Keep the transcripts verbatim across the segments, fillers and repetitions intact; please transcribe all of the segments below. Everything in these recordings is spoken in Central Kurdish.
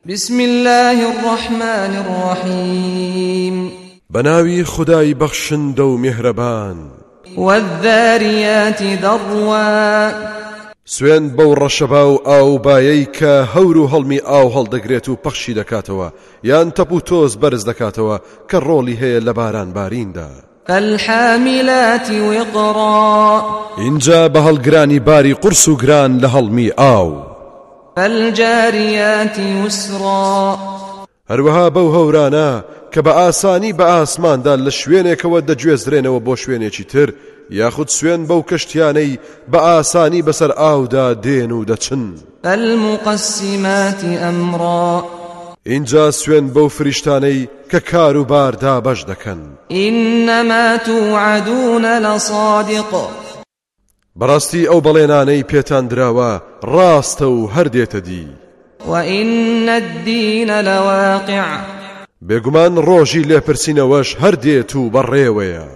بسم الله الرحمن الرحيم بناوي خداي بخشن دو مهربان والذاريات ذروا سوين بو رشباو او بايك هورو هلمي او هل دقريتو بخشي دكاتوا يان تبو توز برز دكاتوا كالرولي هي لباران بارين دا فالحاملات وقرا انجا بهل گراني باري قرسو گران لهلمي او فالجاريات يسرا هروها بو هورانا كبا آساني با آسمان دا لشوينيك ود جوزرين و بو شوينيكي تر ياخد سوين بو كشتياني با آساني بسر آو دا دينو دا چن فالمقسمات أمرا اینجا سوين بو فرشتاني ككارو بار دا بجدكن إنما توعدون لصادق براستي او بليناني بيتان دراوا راستو هرديت دي وإن الدين لواقع بيگومان روجي لپرسينوش هرديتو بريويا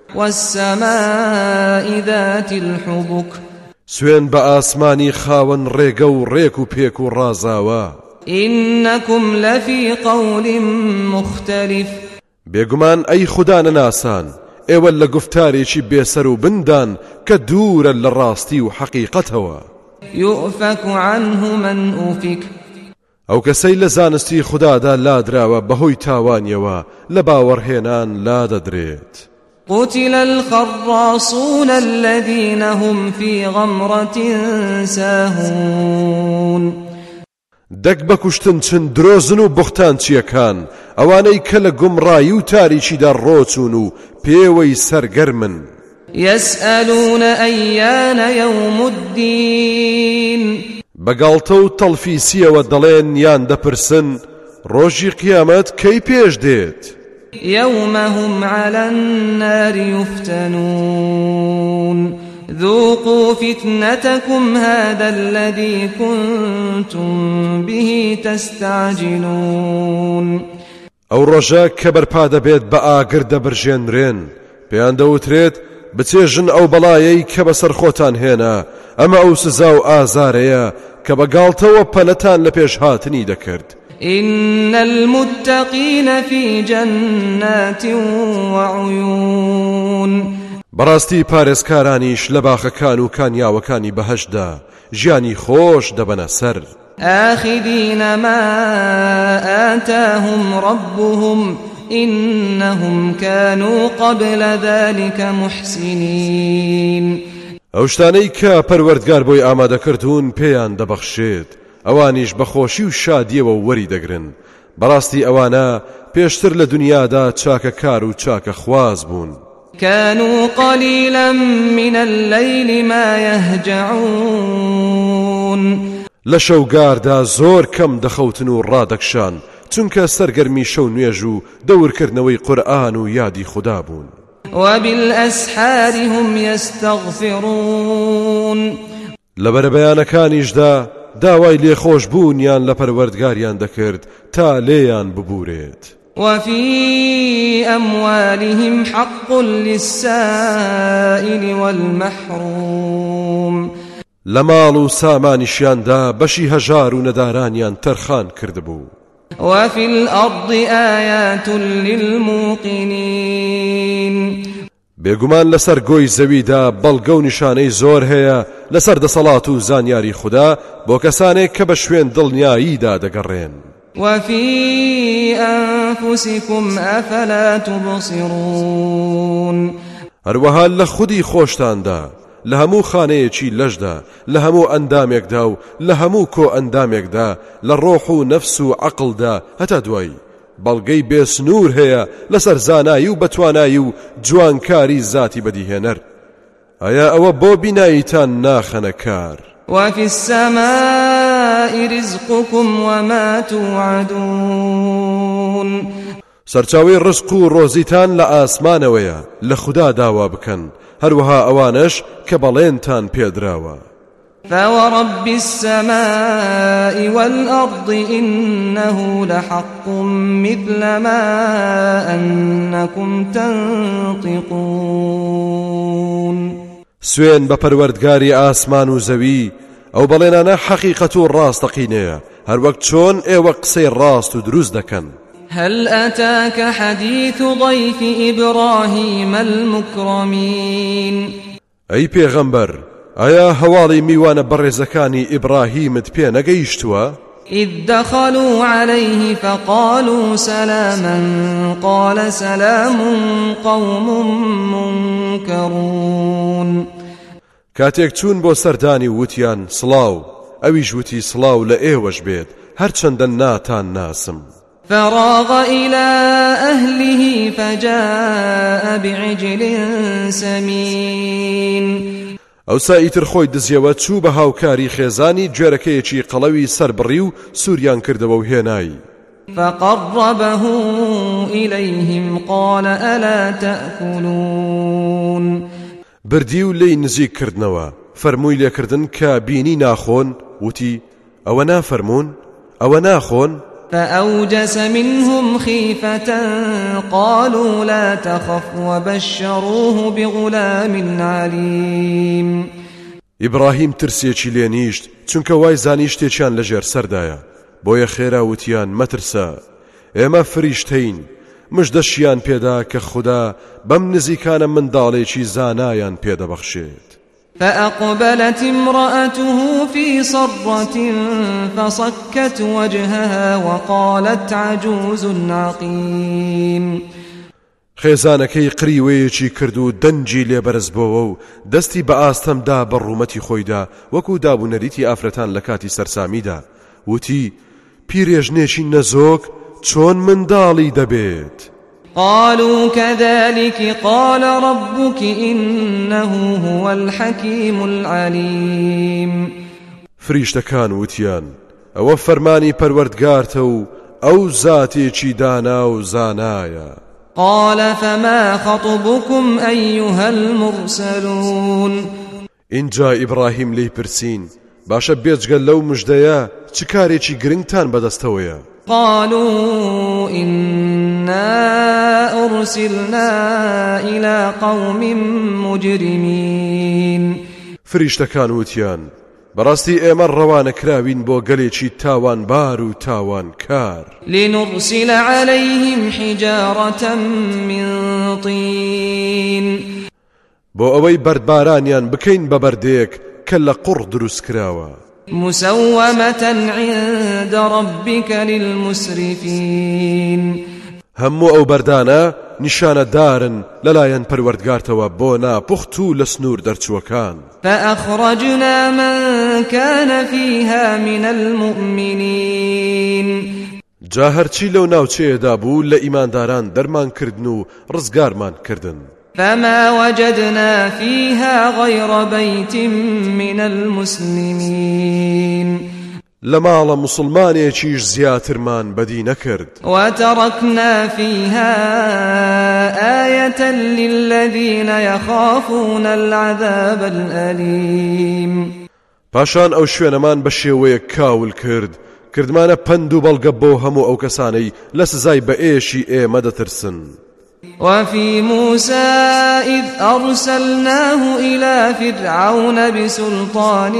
والسماء ذات الحبك سوين بآسماني خاون ريقو ريكو بيكو رازاوا إنكم لفي قول مختلف بيگومان اي خدان ناسان ايوال لگفتاريشي بيسرو بندان كدورا للراستي وحقيقتها يؤفك عنه من أفك او كسي لزانستي خدا دا لا دراوا بهوي تاوانيوا لباورهنان لا ددريت قتل الخراصون الذين هم في غمرة ساهون دەک بەکوشتن چن درۆزن و بوختان چیەکان ئەوانەی کە لە گومڕایی و تاریکیدا ڕۆچون و پێوەی سەرگەرمن يسألون أيان يوم الدين بەگاڵتە و تەڵفیسیەوە دەڵێن یان دەپرسن ڕۆژی قیامەت کەی پێش دێت يوم هم على النار يفتنون ذوقوا فتنتكم هذا الذي كنتم به تستعجلون ئەو ڕۆژە کە بەرپا دەبێت بە ئاگر دەبرژێنرێن پێیان دەوترێت بچێژن ئەو بەڵایەی کە بەسەر خۆتان هێنا ئەمە ئەو سزا و ئازارەیە کە بەگاڵتەوە پەلەتان لە پێش هاتنی دەکرد إن المتقين في جنات وعيون بەڕاستی پارێزکارانیش لە باخەکان و کانیاوەکانی بەهەشدا ژیانی خۆش دەبەنە سەر آخذين ما آتاهم ربهم إنهم كانوا قبل ذلك محسنين ئەو شتانەی کە پەروەردگار بۆی ئامادەکردوون پێیان دەبەخشێت ئەوانیش بەخۆشی و شادیەوە وەری دەگرن بەڕاستی ئەوانە پێشتر لە دنیادا چاکەکار و چاکە خواز بوون كانوا قليلا من الليل ما يهجعون لشوگاردا زۆر کەم دەخەوتن و ڕادەکشان چونکە سەرگەرمی شەو نوێژ و دەورکردنەوەی قورئان و یادی خوددا بوون وبالأسحار هم يستغفرون لەبەر بەیانەکانیشدا داوای لێخۆش بوونیان لە پەروەردگاریان دەکرد تا لێیان ببورێت وفي أموالهم حق للسائل والمحروم لمال و سامانیشیاندا بەشی هەژار و نەدارانیان تەرخان کردبوو وفي الأرض آيات للموقنين بێگومان لەسەر گۆی زەویدا بەڵگە و نیشانەی زۆر هەیە لەسەر دەسەڵات و زانیاری خوددا بۆ کەسانێک کە بە شوێن دڵنیاییدا دەگەڕێن وفي أنفسكم أفلا تبصرون هەروەها لە خودی خۆشتاندا لە هەموو خانەیەکی لەشدا لە هەموو ئەندامێکدا و لە هەموو کۆ ئەندامێکدا لە ڕۆح و نەفس و عەقڵدا هەتا دوایی بەڵگەی بێسنوور هەیە لەسەر زانایی و بەتوانایی و جوانکاری زاتی بەدیهێنەر ئایا ئەوە بۆ بیناییتان ناخەنە کار وفي السماء رزقكم وما توعدون سەرچاوەی ڕزق و ڕۆزیتان لە ئاسمانەوەیە لە خوددا داوا بکەن هەروەها ئەوانش کە بەڵێنتان پێدراوە فورب السماء والأرض إنه لحق مثل ما أنكم تنطقون سوێن بە پەروەردگاری ئاسمان و زەوی ئەو بەڵێنانە حەقیقەت و ڕاستەقینەیە هەر وەک چۆن ئێوە قسەی ڕاست و دروست دەکەن. هل أتاك حديث ضيف إبراهيم المكرمين ئەی پێغەمبەر ئایا هەواڵی میوانە بەڕێزەکانی ئیبراهیمت پێ نەگەیشتووە؟ إذ دخلوا عليه فقالوا سلاما قال سلام قوم منكرون کاتێک چوون بۆ سەردانی وتیان سڵاو ئەویش وتی سڵاو لە ئێوەش بێت هەرچەندە ناتان ناسم. فراغ إلى أهله فجاء بعجل سمين ئەوسا ئیتر خۆی دزیەوە چوو بە هاوکاری خێزانی گوێرەکەیەکی قەڵەوی سەربڕی و سووریان کردەوە و هێنایی. فقربه إليهم قال ألا تأكلون بردی و لی نزیک کردنەوە فەرمووی لێکردن کە بینی ناخۆن وتی ئەوە نافەرمون ئەوە ناخۆن. فأوجس منهم خيفة قالوا لا تخف وبشروه بغلام عليم. ئیبراهیم ترسێکی لێ نیشت چونکە وای زانی شتێکیان لەژێر سەردایە بۆیە خێرا وتیان مەترسە ئێمە فریشتەین مژدەشیان پێدا کە خوددا بەم نزیکانە منداڵێکی زانایان پێدەبەخشێت. فأقبلت امرأته في صرة فصكت وجهها وقالت عجوز عقيم. خێزانەکەی قریوەیەکی کرد و دەنجی لێبەرز بۆەوە و دەستی بە ئاستەمدا بە ڕوومەتی خۆیدا وەکو دابوونەریتی ئافرەتان لە کاتی سەرسامیدا وتی پیرێژنێکی نەزۆک چۆن منداڵی دەبێت. قالوا كذلك قال ربك إنه هو الحكيم العليم. فریشتەکان وتیان ئەوە فەرمانی پەروەردگارتە و ئەو زاتێکی دانا و زانایە. قال فما خطبكم أيها المرسلون. اینجا ئیبراهیم لی پرسین باشە بێجگەل لەو مژدەیە چ کارێکی گرنگتان بەدەستەوەیە؟ قالوا إنا أرسلنا إلى قوم مجرمين. فریشتەکان وتیان بەڕاستی ئێمە ڕەوانە کراوین بۆ گەلێکی تاوان بار و تاوان کار. لنرسل عليهم حجارة من طين. بۆ ئەوەی بەردبارانیان بکەین بە بەردەیەک کە لە قوڕ دروست کراوە. مسومة عند ربك للمسرفين. هەموو ئەو بەردانە نیشانە دارن لەلایەن پەروەردگارتەوە بۆ ناپوخت و لە سنوور دەرچووەکان. فأخرجنا من كان فيها من المؤمنين. جا هەرچی لەو ناوچەیەدا بوو لە ئیمانداران دەرمان کردن و ڕزگارمان کردن. فما وجدنا فيها غير بيت من المسلمين. لماڵە مسلمانێکیش زیاترمان بەدی نەکرد. وتركنا فيها آية للذين يخافون العذاب الأليم. پاشان ئەو شوێنەمان بە شێوەیە کاول کرد کردمانە پند و بەڵگە بۆ هەموو ئەو کەسانەی لە سزای بە ئێشی ئێمە دەترسن. وفي موسى إذ أرسلناه إلى فرعون بسلطان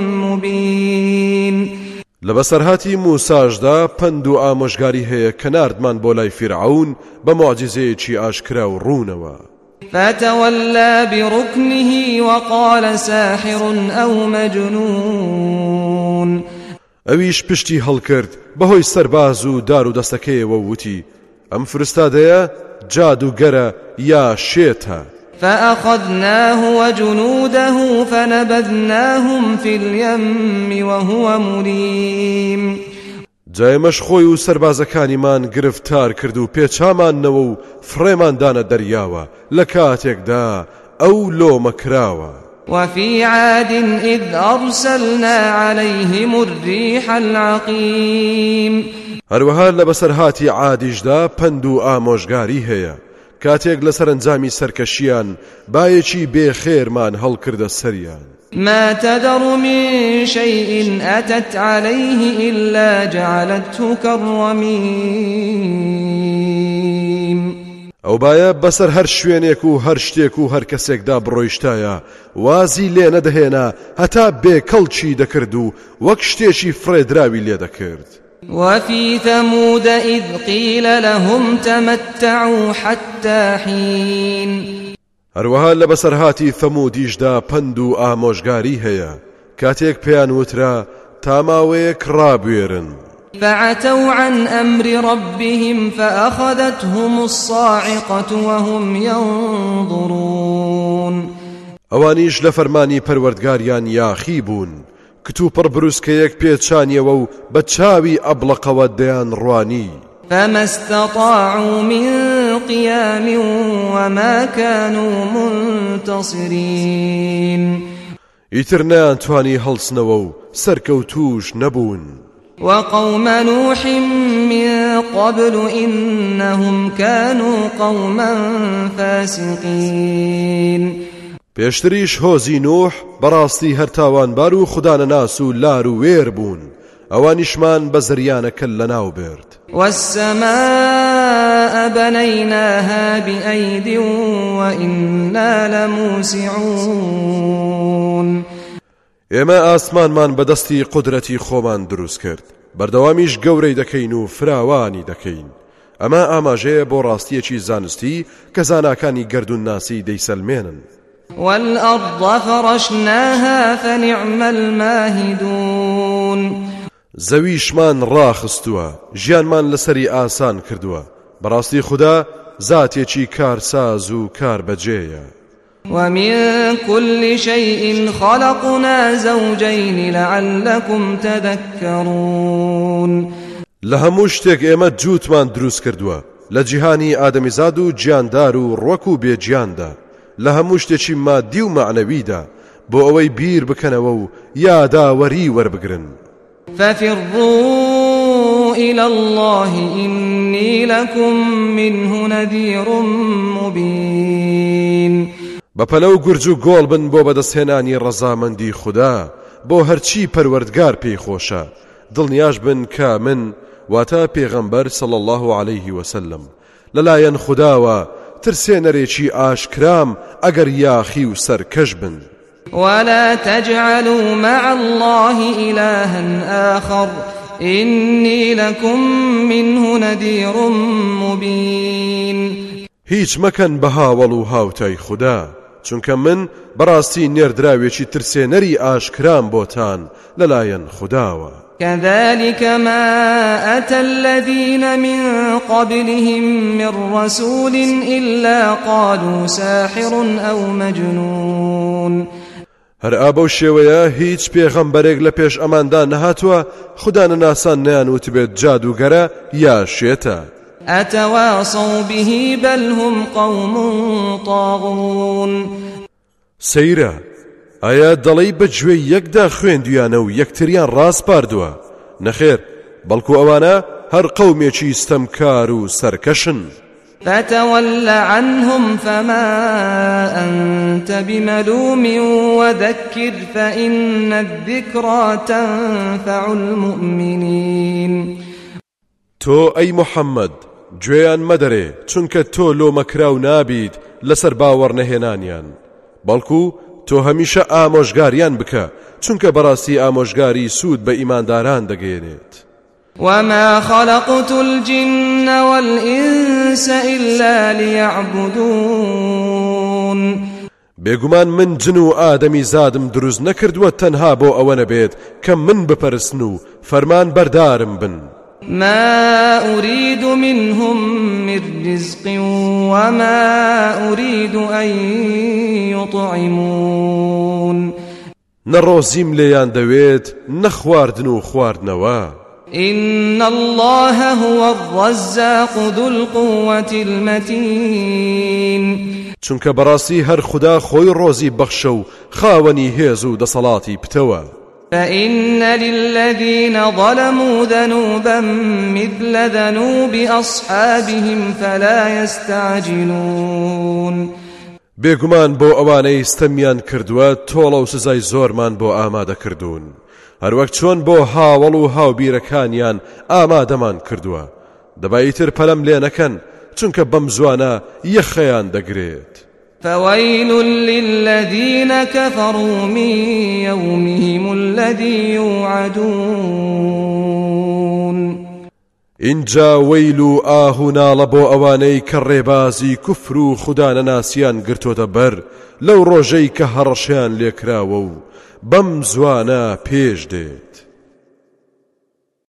مبين. لبسرهاتی موساشدا پند و ئامۆژگاری هەیە کە ناردمان بۆ لای فیرعون بە معجزەیەکی ئاشکرا و ڕوونەوە. فتولى بركنه وقال ساحر أو مجنون. ئەویش پشتی هەڵکرد بەهۆی سەرباز و دار و دەستەکەیەوە وتی ئەم فرستادەیە جادوگەرە یا شێتە. فأخذناه وجنوده فنبذناهم في اليم وهو مليم. جایمەش خۆی و سەربازەکانیمان گرفتار کرد و پێچامانەوە و فڕێماندانە دەریاوە لە کاتێکدا ئەو لۆمە کراوە. وفي عاد إذ أرسلنا عليهم الريح العقيم. هەروەها لە بەسەرهاتی عادیشدا پند و ئامۆژگاری هەیە کاتێک لە سەرنجامی سەرکەشیان بایەکی بێخێرمان هەڵکردە سەریان. ما تذر من شيء أتت عليه إلا جعلته كالرميم. ئەو باە بەسەر هەر شوێنێک و هەر شتێک و هەر کەسێکدا بڕۆیشتایە وازی لێ نەدەهێنا هەتا بێکەڵکی دەکرد و وەک شتێکی فرێدراوی لێ دەکرد. وفي ثمود إذ قيل لهم تمتعوا حتى حين هەروەها لە بەسەرهاتی ثەمودیشدا پند و ئامۆژگاری هەیە کاتێک پێیان وترا تا ماوەیەک ڕابوێرن. فعتوا عن أمر ربهم فأخذتهم الصاعقة وهم ينظرون ئەوانیش لە فەرمانی پەروەردگاریان یاخی بوون کتو پڕ بروسکەیەک پێچانیەوە و بە چاوی ئەبڵەقەوە دەیان ڕوانی. فما استطاعوا من قيام وما كانوا منتصرين ئیتر نەیانتوانی هەڵسنەوە و سەرکەوتوش نەبوون. وقوم نوح من قبل إنهم كانوا قوما فاسقين پێشتریش هۆزی نوح بەڕاستی هەر تاوانبار و خودانەناس و لار و وێر بوون ئەوانیشمان بە زریانەکە لەناو برد. والسماء بنيناها بأيد وإنا لموسعون ئێمە ئاسمانمان بەدەستی قودرەتی خۆمان دروست کرد بەردەوامیش گەورەی دەکەین و فراوانی دەکەین. ئەمە ئاماژەیە بۆ ڕاستیەکی زانستی کە زاناکانی گەردون ناسی دەیسەلمێنن. والأرض فرشناها فنعم الماهدون زەویشمان ڕاخستووە ژیانمان لەسەری ئاسان کردووە بەڕاستی خوددا زاتێکی کارساز و کاربەجێیە. ومن كل شيء خلقنا زوجين لعلكم تذكرون لە هەموو شتێک ئێمە جووتمان دروست کردووە لە جیهانی ئادەمیزاد و گیاندار و ڕوەک و بێجیاندا لە هەموو شتێکی مادی و معنەویدا بۆ ئەوەی بیر بکەنەوە و یاداوەری وەربگرن. ففروا إلى الله إني لكم منه نذير مبين بەپەلە و گورج و گۆڵ بن بۆ بەدەستهێنانی ڕەزامەندی خوددا بۆ هەرچی پەروەردگار پێی خۆشە دڵنیاش بن کە من واتە پێغەمبەر صلی الله عليه وسلم لەلایەن خودداوە ترسێنەرێکی ئاشکرام ئەگەر یاخی و سەرکەش بن. ولا تجعلوا مع الله إلها آخر إني لكم منه نذير مبين هیچ مەکەن بە هاوڵ و هاوتای خوددا چونکە من بەڕاستی نێردراوێکی ترسێنەری ئاشکرام بۆتان لەلایەن خودداوە. كذلك ما أتى الذين من قبلهم من رسول إلا قالوا ساحر أو مجنون هەر ئابە شێوەیە هیچ پێغەمبەرێک لە پێش ئەماندا نەهاتووە خوددانەناسان نەیانوت بێت جادوگەرە یا شێتە. أتواصوا به بل هم قوم طاغون سەیرە ئایا دەڵێی بە گوێی یەکدا خوێندویانە و یەکتریان ڕاست پاردووە؟ نەخێر بەڵکو ئەوانە هەر قەومێکی ستەمکار و سەرکەشن. فتول عنهم فما أنت بملوم وذكر فإن الذكرى تنفع المؤمنين تۆ ئەی محەممەد گوێیان مەدەرێ چونکە تۆ لۆمەکراو نابیت لەسەر باوەڕ نەهێنانیان بەڵکو تۆ هەمیشە ئامۆژگاریان بکە چونکە بەڕاستی ئامۆژگاری سوود بە ئیمانداران دەگەێنێت. وما خلقت الجن والإنس إلا ليعبدون بێگومان من جن و ئادەمی زادم دروست نەکردووە تەنها بۆ ئەوە نەبێت کە من بپەرستن و فەرمان بەردارم بن. ما أريد منهم من رزق وما أريد أن يطعمون نەڕۆزیم لێیان دەوێت نەخواردن و خواردنەوە. إن الله هو الرزاق ذو القوة المتين چونکە بەڕاستی هەر خوددا خۆی ڕۆزی بەخشە و خاوەنی هێز و دەسەڵاتی پتەوە. فإن للذين ظلموا ذنوبا مثل ذنوب أصحابهم فلا يستعجلون بێگومان بۆ ئەوانەی ستەمیان کردووە تۆڵە و سزای زۆرمان بۆ ئامادە کردوون هەروەک چۆن بۆ هاوڵ و هاوبیرەکانیان ئامادەمان کردووە دەبایتر پەلەم لێ نەکەن چونکە بەم زوانە یەخەیان دەگرێت. فويل للذين كفروا من يومهم الذي يوعدون. اینجا وەیل و ئاهوناڵە بۆ ئەوانەی کە ڕێبازی کوفر و خودانە ناسیان گرتۆتە بەر لەو ڕۆژەی کە هەڕەشیان لێکراوە و بەم زوانە پێش دێت.